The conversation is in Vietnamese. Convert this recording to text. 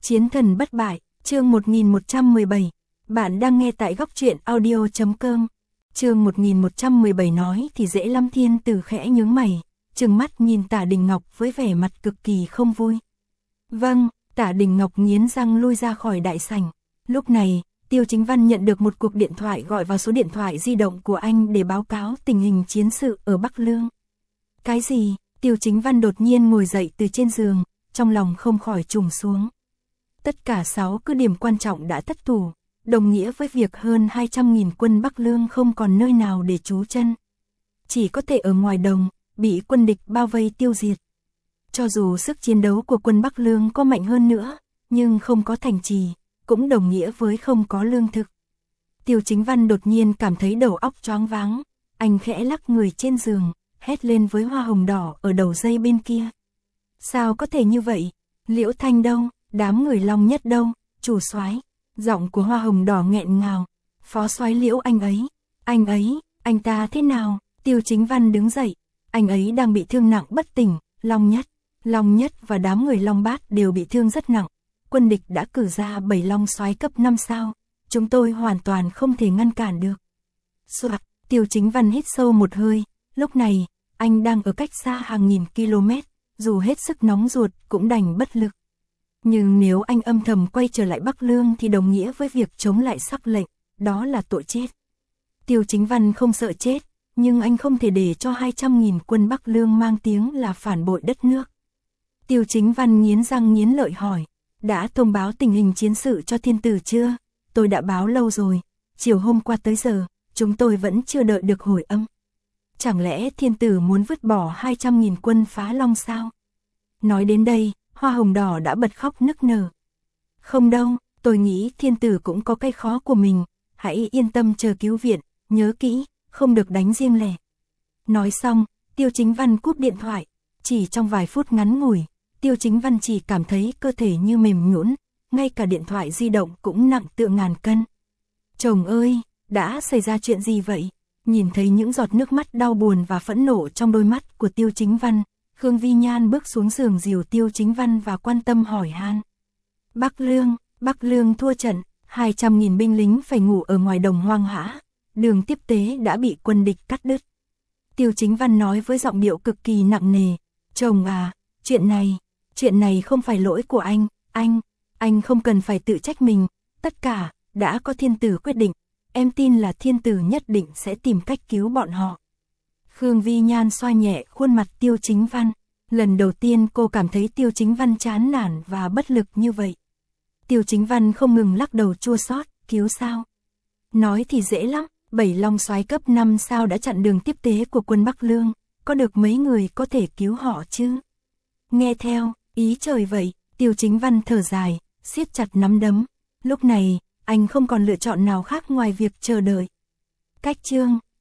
Chiến thần bất bại, chương 1117. Bạn đang nghe tại góc truyện audio.com. Chương 1117 nói thì dễ lắm. Thiên Tử khẽ nhướng mày, trừng mắt nhìn Tả Đình Ngọc với vẻ mặt cực kỳ không vui. Vâng, Tả Đình Ngọc nghiến răng lui ra khỏi đại sảnh. Lúc này, Tiêu Chính Văn nhận được một cuộc điện thoại gọi vào số điện thoại di động của anh để báo cáo tình hình chiến sự ở Bắc Lương. Cái gì? Tiêu Chính Văn đột nhiên ngồi dậy từ trên giường, trong lòng không khỏi trùng xuống. Tất cả 6 cứ điểm quan trọng đã thất thủ, đồng nghĩa với việc hơn 200.000 quân Bắc Lương không còn nơi nào để trú chân. Chỉ có thể ở ngoài đồng, bị quân địch bao vây tiêu diệt. Cho dù sức chiến đấu của quân Bắc Lương có mạnh hơn nữa, nhưng không có thành trì, cũng đồng nghĩa với không có lương thực. Tiêu Chính Văn đột nhiên cảm thấy đầu óc choáng váng, anh khẽ lắc người trên giường, hét lên với Hoa Hồng Đỏ ở đầu dây bên kia. Sao có thể như vậy? Liễu Thanh đâu? Đám người Long Nhất đâu? Chủ soái. Giọng của Hoa Hồng Đỏ nghẹn ngào. Phó soái Liễu anh ấy, anh ta thế nào? Tiêu Chính Văn đứng dậy, anh ấy đang bị thương nặng bất tỉnh. Long Nhất và đám người Long Bát đều bị thương rất nặng. Quân địch đã cử ra 7 Long soái cấp 5 sao, chúng tôi hoàn toàn không thể ngăn cản được. Soạt, Tiêu Chính Văn hít sâu một hơi, lúc này, anh đang ở cách xa hàng nghìn km, dù hết sức nóng ruột cũng đành bất lực. Nhưng nếu anh âm thầm quay trở lại Bắc Lương thì đồng nghĩa với việc chống lại sắc lệnh, đó là tội chết. Tiêu Chính Văn không sợ chết, nhưng anh không thể để cho 200.000 quân Bắc Lương mang tiếng là phản bội đất nước. Tiêu Chính Văn nghiến răng nghiến lợi hỏi, đã thông báo tình hình chiến sự cho Thiên Tử chưa? Tôi đã báo lâu rồi, chiều hôm qua tới giờ, chúng tôi vẫn chưa đợi được hồi âm. Chẳng lẽ Thiên Tử muốn vứt bỏ 200.000 quân phá Long sao? Nói đến đây, Hoa Hồng Đỏ đã bật khóc nức nở. Không đâu, tôi nghĩ Thiên Tử cũng có cái khó của mình, hãy yên tâm chờ cứu viện, nhớ kỹ, không được đánh riêng lẻ. Nói xong, Tiêu Chính Văn cúp điện thoại, chỉ trong vài phút ngắn ngủi, Tiêu Chính Văn chỉ cảm thấy cơ thể như mềm nhũn, ngay cả điện thoại di động cũng nặng tựa ngàn cân. Chồng ơi, đã xảy ra chuyện gì vậy? Nhìn thấy những giọt nước mắt đau buồn và phẫn nộ trong đôi mắt của Tiêu Chính Văn, Khương Vi Nhan bước xuống giường dìu Tiêu Chính Văn và quan tâm hỏi han. Bắc Lương thua trận, 200.000 binh lính phải ngủ ở ngoài đồng hoang dã, đường tiếp tế đã bị quân địch cắt đứt. Tiêu Chính Văn nói với giọng điệu cực kỳ nặng nề, chồng à, chuyện này không phải lỗi của anh không cần phải tự trách mình, tất cả đã có Thiên Tử quyết định, em tin là Thiên Tử nhất định sẽ tìm cách cứu bọn họ. Khương Vi Nhan xoa nhẹ khuôn mặt Tiêu Chính Văn, lần đầu tiên cô cảm thấy Tiêu Chính Văn chán nản và bất lực như vậy. Tiêu Chính Văn không ngừng lắc đầu chua xót, cứu sao? Nói thì dễ lắm, 7 Long soái cấp 5 sao đã chặn đường tiếp tế của quân Bắc Lương, có được mấy người có thể cứu họ chứ? Nghe theo, ý trời vậy, Tiêu Chính Văn thở dài, siết chặt nắm đấm. Lúc này, anh không còn lựa chọn nào khác ngoài việc chờ đợi. Cách chương